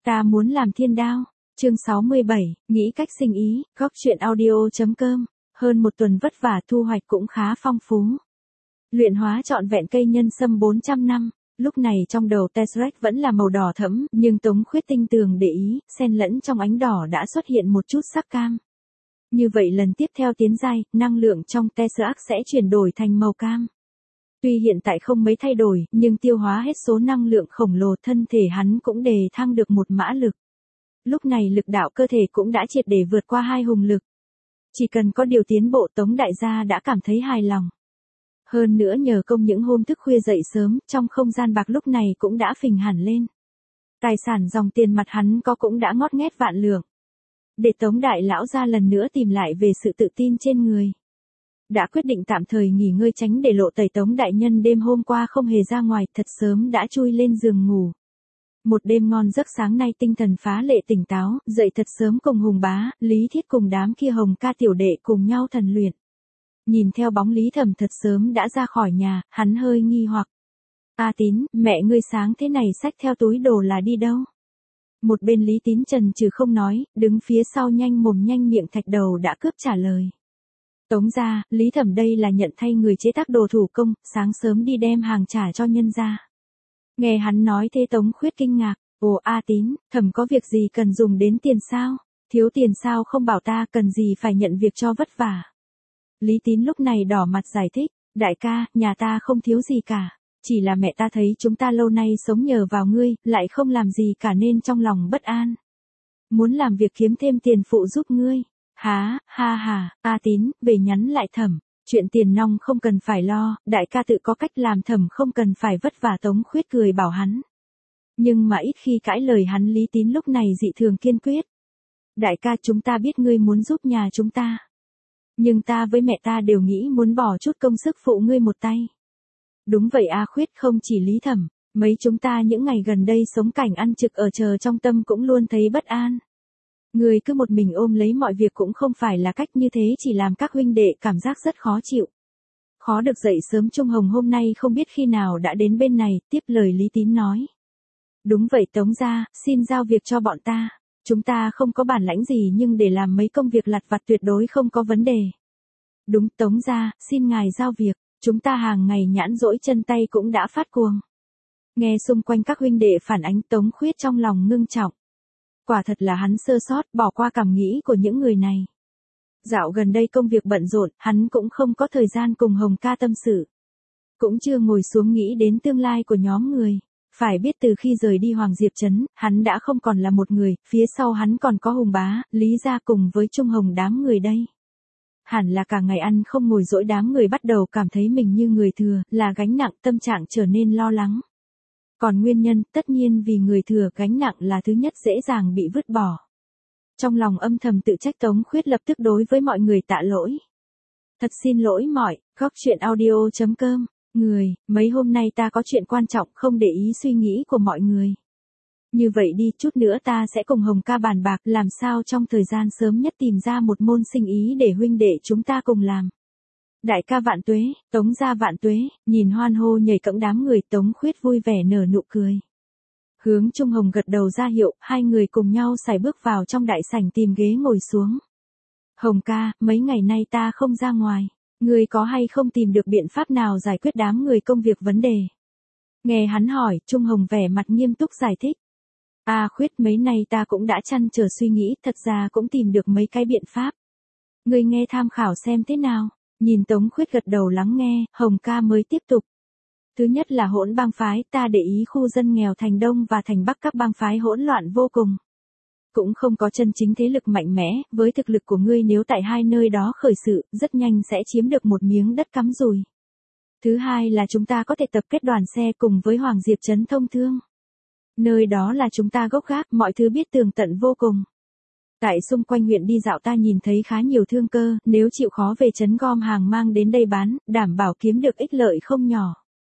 Ta muốn làm thiên đao. Chương 67, nghĩ cách sinh ý, góc chuyện audio.com. Hơn một tuần vất vả, thu hoạch cũng khá phong phú. Luyện hóa trọn vẹn cây nhân sâm 400 năm. Lúc này trong đầu Tesseract vẫn là màu đỏ thẫm, nhưng Tống Khuyết tinh tường để ý, xen lẫn trong ánh đỏ đã xuất hiện một chút sắc cam. Như vậy lần tiếp theo tiến giai, năng lượng trong Tesseract sẽ chuyển đổi thành màu cam. Tuy hiện tại không mấy thay đổi, nhưng tiêu hóa hết số năng lượng khổng lồ, thân thể hắn cũng đề thăng được một mã lực. Lúc này lực đạo cơ thể cũng đã triệt để vượt qua 2 hùng lực. Chỉ cần có điều tiến bộ, Tống đại gia đã cảm thấy hài lòng. Hơn nữa nhờ công những hôm thức khuya dậy sớm, trong không gian bạc lúc này cũng đã phình hẳn lên. Tài sản dòng tiền mặt hắn có cũng đã ngót nghét vạn lượng. Để Tống đại lão gia lần nữa tìm lại về sự tự tin trên người. Đã quyết định tạm thời nghỉ ngơi tránh để lộ tẩy. Tống đại nhân đêm hôm qua không hề ra ngoài, thật sớm đã chui lên giường ngủ. Một đêm ngon giấc, sáng nay tinh thần phá lệ tỉnh táo, dậy thật sớm cùng Hùng bá, Lý Thiết cùng đám kia Hồng ca tiểu đệ cùng nhau thần luyện. Nhìn theo bóng Lý Thẩm thật sớm đã ra khỏi nhà, hắn hơi nghi hoặc. A Tín, mẹ ngươi sáng thế này xách theo túi đồ là đi đâu? Một bên Lý Tín trần trừ không nói, đứng phía sau nhanh mồm nhanh miệng Thạch Đầu đã cướp trả lời. Tống gia, Lý Thẩm đây là nhận thay người chế tác đồ thủ công, sáng sớm đi đem hàng trả cho nhân gia. Nghe hắn nói thế Tống Khuyết kinh ngạc. Ồ, A Tín, Thẩm có việc gì cần dùng đến tiền sao? Thiếu tiền sao không bảo ta, cần gì phải nhận việc cho vất vả? Lý Tín lúc này đỏ mặt giải thích. Đại ca, nhà ta không thiếu gì cả. Chỉ là mẹ ta thấy chúng ta lâu nay sống nhờ vào ngươi, lại không làm gì cả nên trong lòng bất an. Muốn làm việc kiếm thêm tiền phụ giúp ngươi. Há, ha ha, A Tín, về nhắn lại Thẩm. Chuyện tiền nong không cần phải lo, đại ca tự có cách làm, Thẩm không cần phải vất vả. Tống Khuyết cười bảo hắn. Nhưng mà ít khi cãi lời hắn, Lý Tín lúc này dị thường kiên quyết. Đại ca, chúng ta biết ngươi muốn giúp nhà chúng ta. Nhưng ta với mẹ ta đều nghĩ muốn bỏ chút công sức phụ ngươi một tay. Đúng vậy A Khuyết, không chỉ Lý Thẩm, mấy chúng ta những ngày gần đây sống cảnh ăn trực ở chờ trong tâm cũng luôn thấy bất an. Người cứ một mình ôm lấy mọi việc cũng không phải là cách, như thế chỉ làm các huynh đệ cảm giác rất khó chịu. Khó được dậy sớm. Trung Hồng hôm nay không biết khi nào đã đến bên này, tiếp lời Lý Tín nói. Đúng vậy Tống gia, xin giao việc cho bọn ta. Chúng ta không có bản lãnh gì nhưng để làm mấy công việc lặt vặt tuyệt đối không có vấn đề. Đúng Tống gia, xin ngài giao việc, chúng ta hàng ngày nhãn rỗi chân tay cũng đã phát cuồng. Nghe xung quanh các huynh đệ phản ánh, Tống Khuyết trong lòng ngưng trọng. Quả thật là hắn sơ sót, bỏ qua cảm nghĩ của những người này. Dạo gần đây công việc bận rộn, hắn cũng không có thời gian cùng Hồng ca tâm sự. Cũng chưa ngồi xuống nghĩ đến tương lai của nhóm người. Phải biết từ khi rời đi Hoàng Diệp Trấn, hắn đã không còn là một người, phía sau hắn còn có Hùng bá, Lý gia cùng với Trung Hồng đám người đây. Hẳn là cả ngày ăn không ngồi dỗi, đám người bắt đầu cảm thấy mình như người thừa, là gánh nặng, tâm trạng trở nên lo lắng. Còn nguyên nhân, tất nhiên vì người thừa, gánh nặng là thứ nhất dễ dàng bị vứt bỏ. Trong lòng âm thầm tự trách, Tống Khuyết lập tức đối với mọi người tạ lỗi. Thật xin lỗi mọi, góc chuyện audio.com. Người, mấy hôm nay ta có chuyện quan trọng, không để ý suy nghĩ của mọi người. Như vậy đi, chút nữa ta sẽ cùng Hồng ca bàn bạc làm sao trong thời gian sớm nhất tìm ra một môn sinh ý để huynh đệ chúng ta cùng làm. Đại ca vạn tuế, Tống gia vạn tuế, nhìn hoan hô nhảy cẫng đám người, Tống Khuyết vui vẻ nở nụ cười. Hướng Trung Hồng gật đầu ra hiệu, hai người cùng nhau sải bước vào trong đại sảnh tìm ghế ngồi xuống. Hồng ca, mấy ngày nay ta không ra ngoài. Ngươi có hay không tìm được biện pháp nào giải quyết đám người công việc vấn đề? Nghe hắn hỏi, Trung Hồng vẻ mặt nghiêm túc giải thích. A Khuyết, mấy nay ta cũng đã trăn trở suy nghĩ, thật ra cũng tìm được mấy cái biện pháp. Ngươi nghe tham khảo xem thế nào? Nhìn Tống Khuyết gật đầu lắng nghe, Hồng ca mới tiếp tục. Thứ nhất là hỗn bang phái, ta để ý khu dân nghèo thành Đông và thành Bắc các bang phái hỗn loạn vô cùng. Cũng không có chân chính thế lực mạnh mẽ, với thực lực của ngươi nếu tại hai nơi đó khởi sự, rất nhanh sẽ chiếm được một miếng đất cắm rùi. Thứ hai là chúng ta có thể tập kết đoàn xe cùng với Hoàng Diệp Trấn thông thương. Nơi đó là chúng ta gốc gác, mọi thứ biết tường tận vô cùng. Tại xung quanh huyện đi dạo ta nhìn thấy khá nhiều thương cơ, nếu chịu khó về trấn gom hàng mang đến đây bán, đảm bảo kiếm được ích lợi không nhỏ.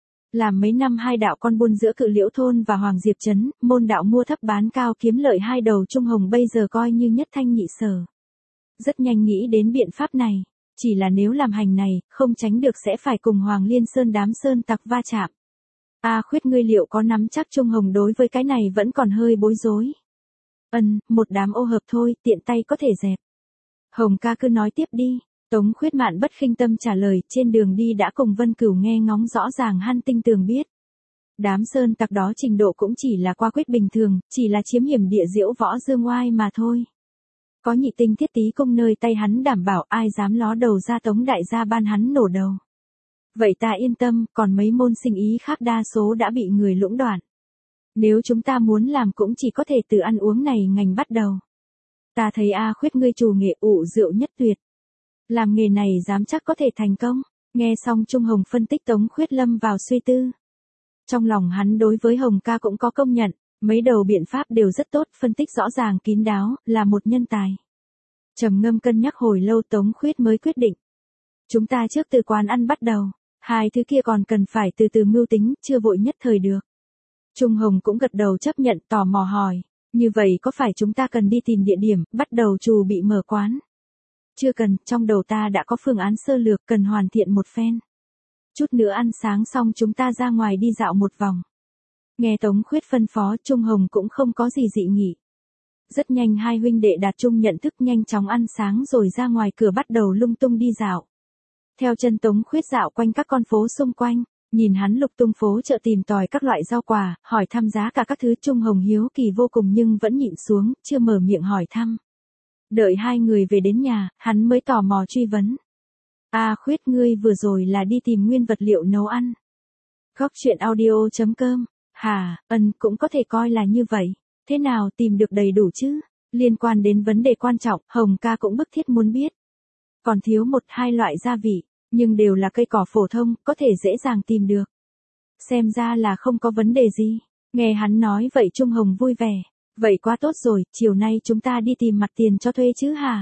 Làm mấy năm hai đạo con buôn giữa Cự Liễu thôn và Hoàng Diệp Trấn, môn đạo mua thấp bán cao kiếm lợi hai đầu, Trung Hồng bây giờ coi như nhất thanh nhị sở. Rất nhanh nghĩ đến biện pháp này, chỉ là nếu làm hành này, không tránh được sẽ phải cùng Hoàng Liên Sơn đám sơn tặc va chạm. A Khuyết, ngươi liệu có nắm chắc? Trung Hồng đối với cái này vẫn còn hơi bối rối. Một đám ô hợp thôi, tiện tay có thể dẹp. Hồng ca cứ nói tiếp đi. Tống Khuyết Mạn bất khinh tâm trả lời, trên đường đi đã cùng Vân Cửu nghe ngóng rõ ràng hắn tinh tường biết. Đám sơn tặc đó trình độ cũng chỉ là qua quyết bình thường, chỉ là chiếm hiểm địa diễu võ dương oai mà thôi. Có nhị tinh thiết tí công nơi tay hắn đảm bảo ai dám ló đầu ra Tống đại gia ban hắn nổ đầu. Vậy ta yên tâm, còn mấy môn sinh ý khác đa số đã bị người lũng đoạn. Nếu chúng ta muốn làm cũng chỉ có thể từ ăn uống này ngành bắt đầu. Ta thấy A Khuyết ngươi chủ nghệ ủ rượu nhất tuyệt. Làm nghề này dám chắc có thể thành công. Nghe xong Trung Hồng phân tích Tống Khuyết lâm vào suy tư. Trong lòng hắn đối với Hồng ca cũng có công nhận, mấy đầu biện pháp đều rất tốt, phân tích rõ ràng kín đáo, là một nhân tài. Trầm ngâm cân nhắc hồi lâu Tống Khuyết mới quyết định. Chúng ta trước từ quán ăn bắt đầu, hai thứ kia còn cần phải từ từ mưu tính, chưa vội nhất thời được. Trung Hồng cũng gật đầu chấp nhận, tò mò hỏi, như vậy có phải chúng ta cần đi tìm địa điểm, bắt đầu trù bị mở quán? Chưa cần, trong đầu ta đã có phương án sơ lược, cần hoàn thiện một phen. Chút nữa ăn sáng xong chúng ta ra ngoài đi dạo một vòng. Nghe Tống Khuyết phân phó, Trung Hồng cũng không có gì dị nghị. Rất nhanh hai huynh đệ đạt chung nhận thức, nhanh chóng ăn sáng rồi ra ngoài cửa bắt đầu lung tung đi dạo. Theo chân Tống Khuyết dạo quanh các con phố xung quanh, nhìn hắn lục tung phố chợ tìm tòi các loại rau quả, hỏi thăm giá cả các thứ. Trung Hồng hiếu kỳ vô cùng nhưng vẫn nhịn xuống, chưa mở miệng hỏi thăm. Đợi hai người về đến nhà, hắn mới tò mò truy vấn. A Khuyết ngươi vừa rồi là đi tìm nguyên vật liệu nấu ăn. Góc truyện audio.com. Hả, cũng có thể coi là như vậy. Thế nào tìm được đầy đủ chứ? Liên quan đến vấn đề quan trọng, Hồng ca cũng bức thiết muốn biết. Còn thiếu một hai loại gia vị, nhưng đều là cây cỏ phổ thông, có thể dễ dàng tìm được. Xem ra là không có vấn đề gì. Nghe hắn nói vậy Trung Hồng vui vẻ. Vậy quá tốt rồi, chiều nay chúng ta đi tìm mặt tiền cho thuê chứ hả?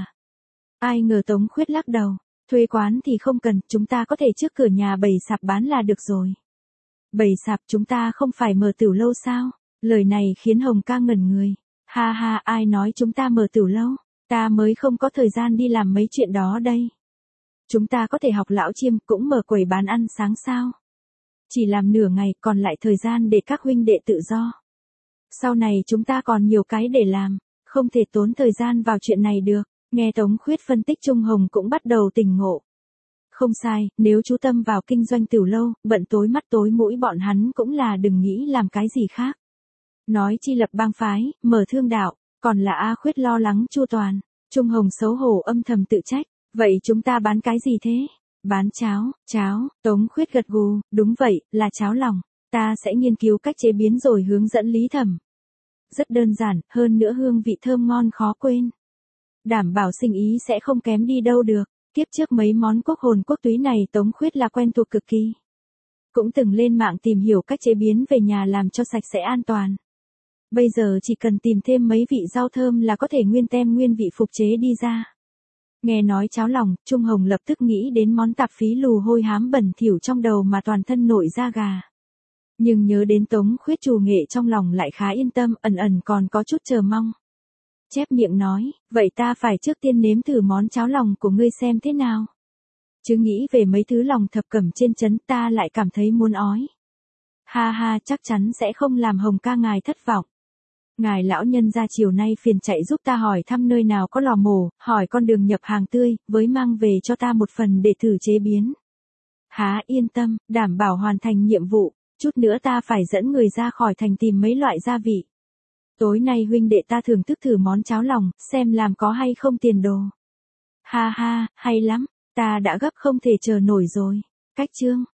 Ai ngờ Tống Khuyết lắc đầu. Thuê quán thì không cần, chúng ta có thể trước cửa nhà bày sạp bán là được rồi. Bày sạp chúng ta không phải mở tửu lâu sao? Lời này khiến Hồng ca ngẩn người. Ha ha, ai nói chúng ta mở tửu lâu? Ta mới không có thời gian đi làm mấy chuyện đó đây. Chúng ta có thể học lão Chiêm cũng mở quầy bán ăn sáng sao? Chỉ làm nửa ngày còn lại thời gian để các huynh đệ tự do. Sau này chúng ta còn nhiều cái để làm, không thể tốn thời gian vào chuyện này được. Nghe Tống Khuyết phân tích Trung Hồng cũng bắt đầu tỉnh ngộ. Không sai, nếu chú tâm vào kinh doanh tửu lâu, bận tối mắt tối mũi bọn hắn cũng là đừng nghĩ làm cái gì khác. Nói chi lập bang phái, mở thương đạo, còn là A Khuyết lo lắng chu toàn. Trung Hồng xấu hổ âm thầm tự trách. Vậy chúng ta bán cái gì thế? Bán cháo, Tống Khuyết gật gù, đúng vậy, là cháo lòng. Ta sẽ nghiên cứu cách chế biến rồi hướng dẫn Lý Thẩm. Rất đơn giản, hơn nữa hương vị thơm ngon khó quên. Đảm bảo sinh ý sẽ không kém đi đâu được. Kiếp trước mấy món quốc hồn quốc túy này Tống Khuyết là quen thuộc cực kỳ. Cũng từng lên mạng tìm hiểu cách chế biến về nhà làm cho sạch sẽ an toàn. Bây giờ chỉ cần tìm thêm mấy vị rau thơm là có thể nguyên tem nguyên vị phục chế đi ra. Nghe nói cháo lòng, Trung Hồng lập tức nghĩ đến món tạp phí lù hôi hám bẩn thỉu trong đầu mà toàn thân nổi da gà. Nhưng nhớ đến Tống Khuyết trù nghệ trong lòng lại khá yên tâm, ẩn còn có chút chờ mong. Chép miệng nói, vậy ta phải trước tiên nếm thử món cháo lòng của ngươi xem thế nào. Chứ nghĩ về mấy thứ lòng thập cẩm trên trấn ta lại cảm thấy muốn ói. Ha ha, chắc chắn sẽ không làm Hồng ca ngài thất vọng. Ngài lão nhân ra chiều nay phiền chạy giúp ta hỏi thăm nơi nào có lò mổ, hỏi con đường nhập hàng tươi, với mang về cho ta một phần để thử chế biến. Há yên tâm, đảm bảo hoàn thành nhiệm vụ, chút nữa ta phải dẫn người ra khỏi thành tìm mấy loại gia vị. Tối nay huynh đệ ta thưởng thức thử món cháo lòng, xem làm có hay không tiền đồ. Ha ha, hay lắm, ta đã gấp không thể chờ nổi rồi. Cách chương